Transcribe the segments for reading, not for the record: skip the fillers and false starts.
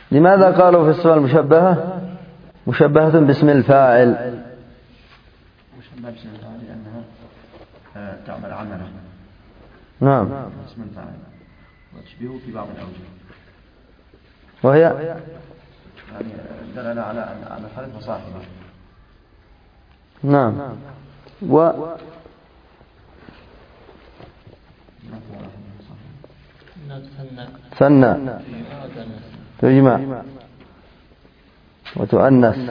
لماذا قالوا في الصفة المشبهة مشبهة باسم الفاعل؟ مشبهة باسم الفاعل لأنها تعمل عملا. نعم. اسم الفاعل وتشبهه في بعض الأوجه، وهي يعني دلالة على خالد وصاحبه. نعم. ثنى تجمع وتؤنث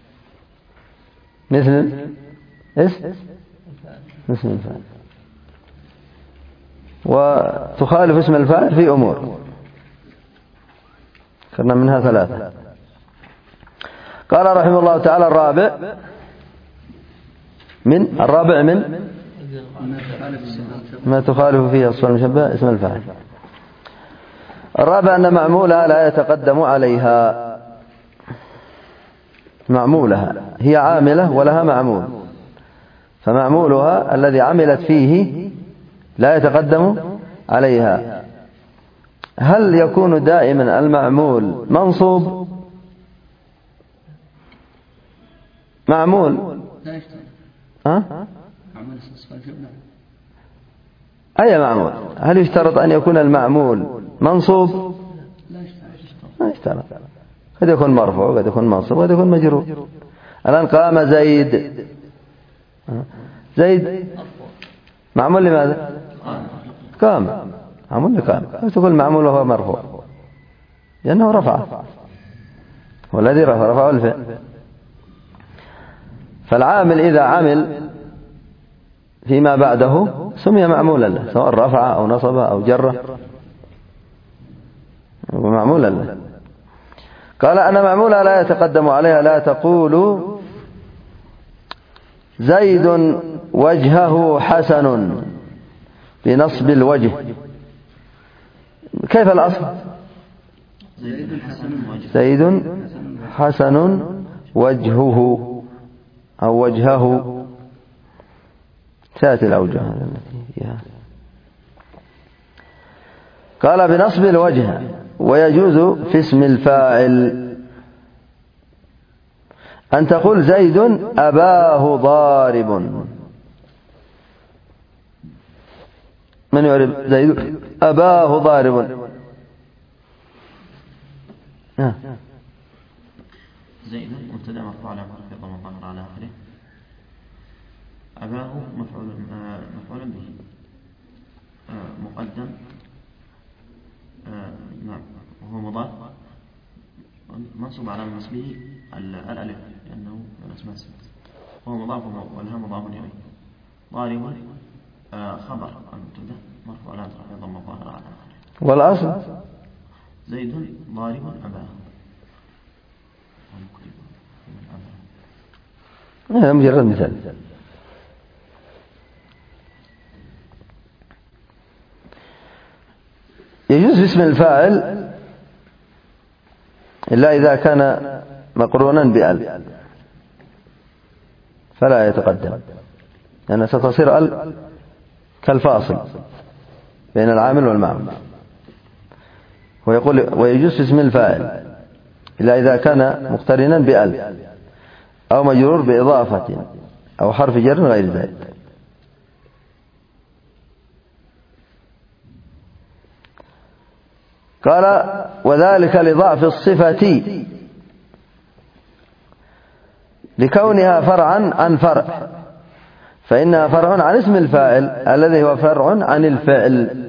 مثل اسم الفاعل، وتخالف اسم الفاعل في أمور كنا منها ثلاثة. قال رحمه الله تعالى الرابع من ما تخالف فيه الصفة المشبهة اسم الفاعل. الرابع أن معمولها لا يتقدم عليها. معمولها هي عاملة ولها معمول، فمعمولها الذي عملت فيه لا يتقدم عليها. هل يكون دائما المعمول منصوب؟ معمول أي معمول؟ هل يشترط أن يكون المعمول منصوب؟ لا يشترط. قد يكون مرفوع، قد يكون منصوب، قد يكون مجرور. الآن قام زيد معمول لماذا؟ قام، معمول لقام. قد تكون معمول وهو مرفوع لأنه رفعه، والذي رفعه الفعل. فالعامل إذا عمل فيما بعده سمي معمولا له، سواء رفع أو نصب أو جر معمولا له. قال أنا معمولها لا يتقدم عليها. لا تقول زيد وجهه حسن بنصب الوجه. كيف الأصل؟ زيد حسن وجهه أو وجهه. تأتي الأوجه التي فيها. قال بنصب الوجه. ويجوز في اسم الفاعل أن تقول زيد أباه ضارب. من يعرف زيد أباه ضارب؟ زيد مبتدأ مرفوع على ضم الظاهر على آخره. أباه مفعول به مقدم نعم وهو مضاف منصوب على نصبه الألف لأنه من أسماء الصفات. هو مضاف والها مضاف إليه. ضارب خبر المبتدأ مرفوع على ضم الظاهر على آخره. والأصل زيد ضارب أباه. هذا مجرد مثال. يجوز اسم الفاعل إلا إذا كان مقرونا بأل فلا يتقدم، لأنها ستصير أل كالفاصل بين العامل والمعمول. ويقول ويجوز اسم الفاعل إلا إذا كان مقترنا بأل أو مجرور بإضافة أو حرف جر غير ذلك. قال وذلك لضعف الصفة لكونها فرعا عن فرع، فإنها فرع عن اسم الفاعل الذي هو فرع عن الفعل.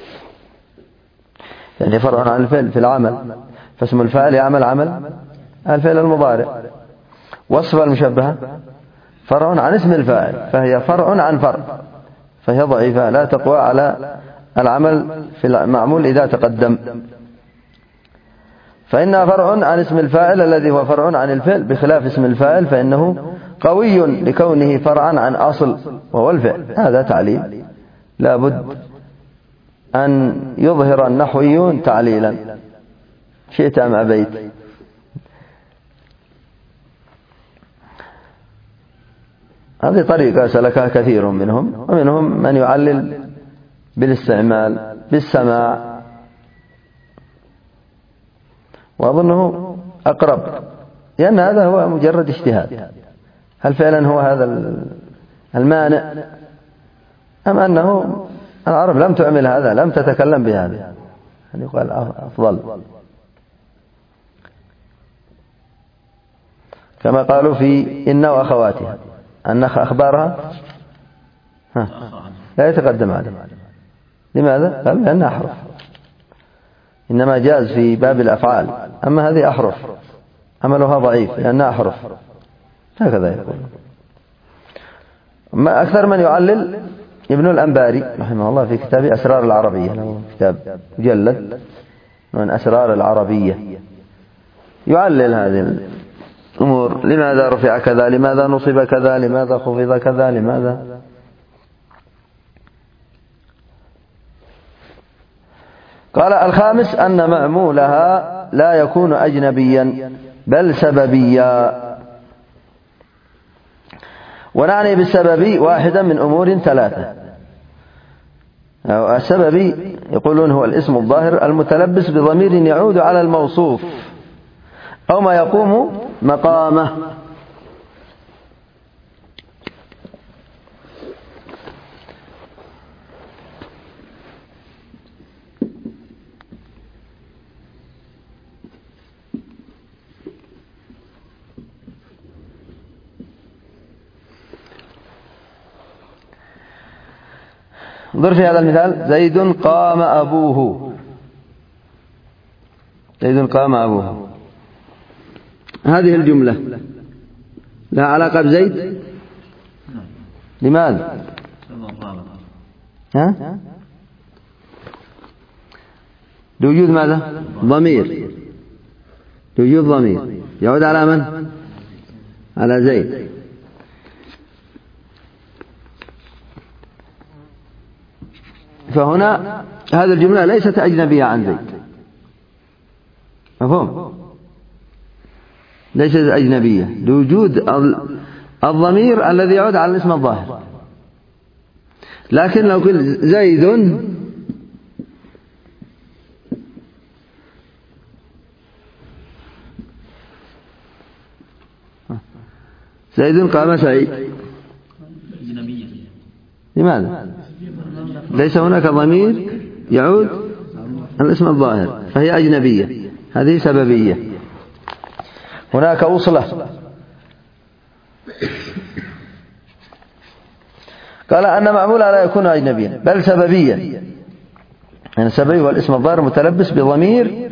يعني فرع عن الفعل في العمل، فاسم الفاعل يعمل عمل الفعل المضارع. والصفة المشبهة فرع عن اسم الفاعل، فهي فرع عن فرع، فهي ضعيفة لا تقوى على العمل في المعمول إذا تقدم. فإنها فرع عن اسم الفاعل الذي هو فرع عن الفعل، بخلاف اسم الفاعل فإنه قوي لكونه فرعا عن أصل وهو الفعل. هذا تعليل لا بد أن يظهر النحويون تعليلا شئت أم أبيت. هذه طريقة سلكها كثير منهم، ومنهم من يعلل بالاستعمال بالسماع، وأظنه أقرب، لأن هذا هو مجرد اجتهاد. هل فعلا هو هذا المانع، أم أنه العرب لم تعمل هذا، لم تتكلم بهذا، هل يقال أفضل، كما قالوا في إن وأخواتها، أن أخبارها لا يتقدم عليه. لماذا؟ قالوا لأنها أحرف، إنما جاز في باب الأفعال، أما هذه أحرف عملها ضعيف لأنها أحرف، هكذا يقول. ما أكثر من يعلل ابن الأنباري رحمه الله في كتاب أسرار العربية، له كتاب مجلد من أسرار العربية، يعلل هذه الأمور، لماذا رفع كذا، لماذا نصب كذا، لماذا خفض كذا، لماذا. قال الخامس أن معمولها لا يكون أجنبيا بل سببيا، ونعني بالسببي واحدا من أمور ثلاثة. السببي يقولون هو الاسم الظاهر المتلبس بضمير يعود على الموصوف أو ما يقوم مقامه. انظر في هذا المثال: زيد قام أبوه، زيد قام أبوه، هذه الجملة لا علاقة بزيد. لماذا؟ لوجود ماذا؟ ضمير، لوجود ضمير يعود على من؟ على زيد. فهنا هذه الجملة ليست أجنبية عن زيد، مفهوم؟ ليست أجنبية لوجود الضمير الذي يعود على الاسم الظاهر. لكن لو قلت زيد قام سعيد، لماذا؟ ليس هناك ضمير يعود على الاسم الظاهر، فهي أجنبية، هذه سببية. هناك وصلة. قال أن معمولها لا يكون أجنبيا بل سببيا، يعني السببي هو الاسم الظاهر متلبس بضمير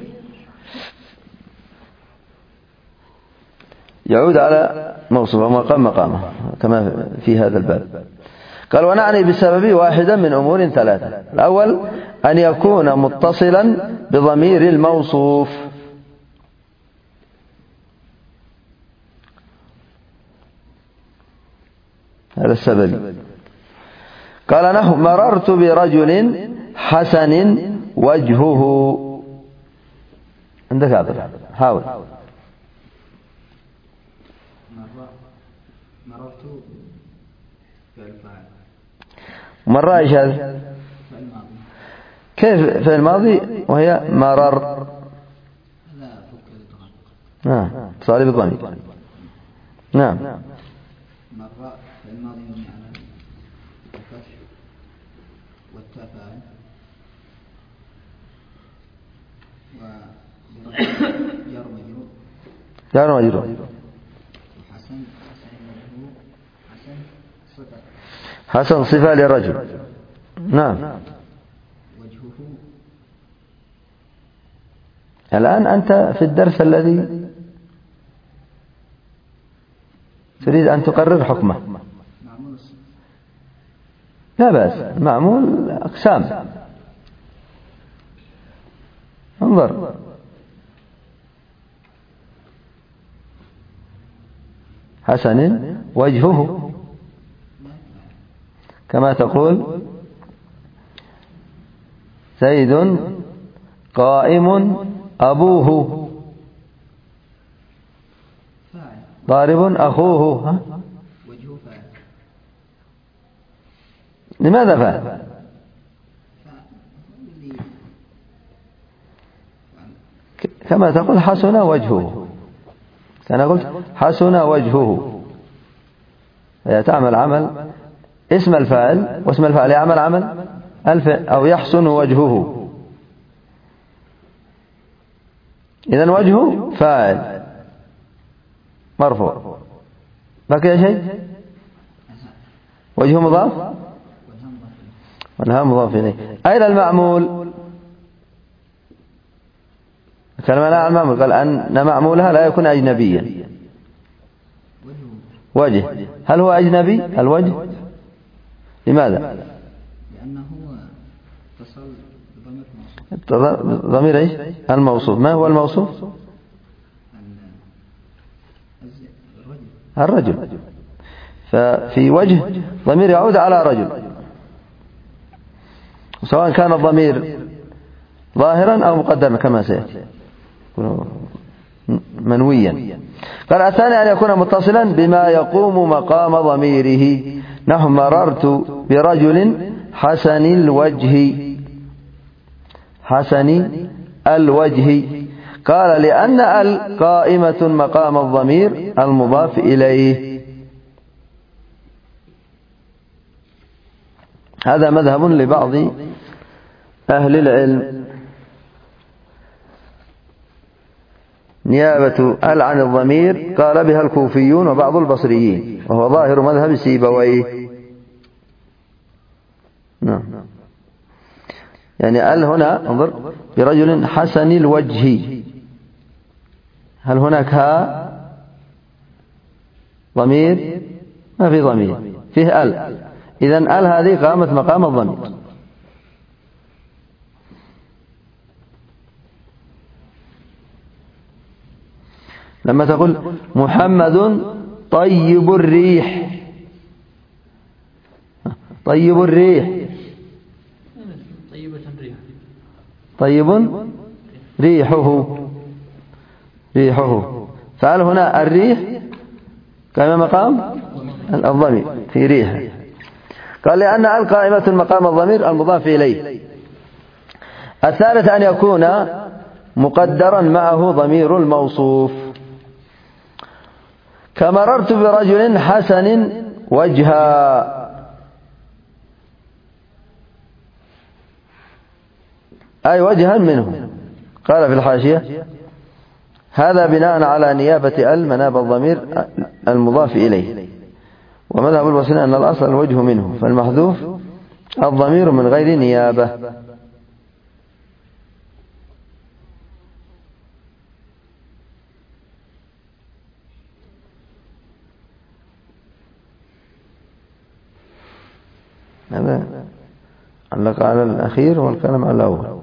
يعود على موصوف ومقام مقامه كما في هذا الباب. قال ونعني بالسبب واحدا من أمور ثلاثة: الأول أن يكون متصلا بضمير الموصوف، هذا السبب. قال نحو مررت برجل حسن وجهه، عندك هذا، حاول. مررت فعل فاعل. مرة ايش هذا؟ كيف فعل ماضي وهي مرر؟ نعم صار بالضمير. نعم. مرة فعل ماضي مبني على الفتح والتاء فاعل وجار مجرور. جار مجرور. حسن صفة للرجل. نعم. وجهه. الآن أنت في الدرس الذي تريد أن تقرر حكمه. لا بأس، معمول أقسام. انظر حسن وجهه، كما تقول زيد قائم أبوه، ضارب أخوه. وجهه فاعل. لماذا فاعل؟ كما تقول حسن وجهه، أنا قلت حسن وجهه، هي تعمل عمل اسم الفاعل، واسم الفاعل يعمل عمل الفعل، أو يحسن وجهه. إذن وجهه فاعل مرفوع، بقي شيء؟ وجهه مضاف والها مضاف إليه. أين المعمول؟ كلمة عن المعمول، قال أن معمولها لا يكون أجنبيا. وجه، هل هو أجنبي الوجه؟ لماذا؟ لأنه اتصل بضمير موصوف. ضمير ايش؟ الموصوف. ما هو الموصوف؟ الرجل. ففي وجه ضمير يعود على رجل، سواء كان الضمير ظاهرا أو مقدرا كما سيأتي منويا. قال الثاني أن يكون متصلا بما يقوم مقام ضميره، نحو مررت برجل حسن الوجه. حسن الوجه، قال لأن قائمة مقام الضمير المضاف إليه. هذا مذهب لبعض أهل العلم، نيابة عن الضمير قال بها الكوفيون وبعض البصريين، وهو ظاهر مذهب سيبويه. نعم، يعني هنا انظر برجل حسن الوجه، هل هناك ضمير؟ ما في ضمير، فيه إذن هذه قامت مقام الضمير. لما تقول محمد طيب الريح، طيب الريح، طيب ريحه، فهل هنا الريح كما مقام الضمير في ريحه؟ قال لأن القائمة مقام الضمير المضاف إليه. الثالث أن يكون مقدرا معه ضمير الموصوف، كمررت برجل حسن وجها، أي وجها منه. قال في الحاشية هذا بناء على نيابة مناب الضمير المضاف إليه، ومذهب البصريين أن الأصل الوجه منه، فالمحذوف الضمير من غير نيابة. هذا علق على الأخير والكلام على الأول.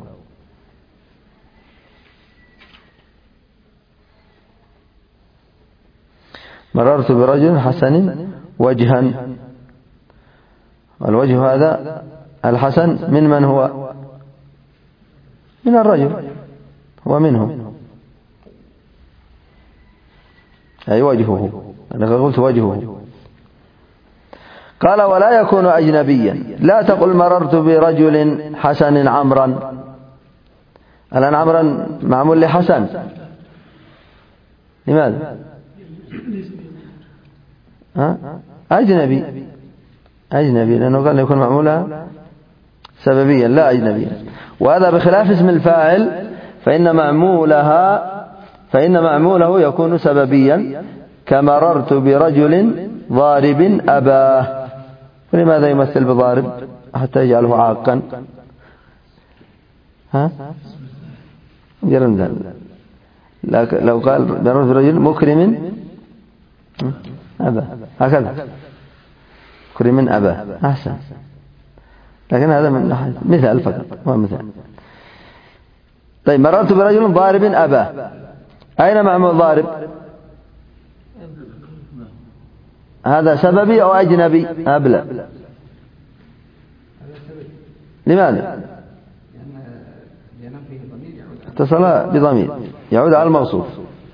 مررت برجل حسن وجها، والوجه هذا الحسن من هو؟ من الرجل، هو منه، أي وجهه، أنا قلت وجهه. قال ولا يكون أجنبيا، لا تقل مررت برجل حسن عمرا، الآن عمرا معمول لحسن، لماذا؟ أجنبي، لأنه قال يكون معمولها سببيا لا أجنبيا، وهذا بخلاف اسم الفاعل، فإن معموله يكون سببيا، كمررت برجل ضارب أباه. ولماذا يمثل بضارب حتى يجعله عاقا؟ لو قال مررت برجل مكرم أباه، هكذا مكرم أباه أحسن، لكن هذا من مثال فقط، هو مثال. طيب مررت برجل ضارب أباه، أين معمول ضارب؟ هذا سببي أو أجنبي؟ أبلى. لماذا؟ اتصل بضمير يعود على الموصوف.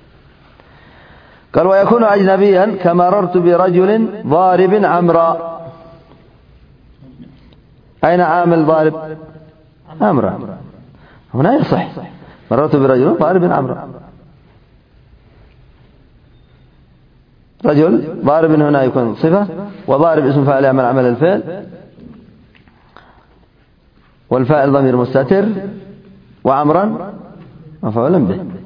قال ويكون أجنبيا، كمررت برجل ضارب عمرا، أين عامل ضارب؟ عمرا، هنا يصح، مررت برجل ضارب عمرا. رجل ضارب هنا يكون صفة، وضارب اسم فاعل يعمل عمل الفعل، والفاعل ضمير مستتر، وعمرا مفعول به.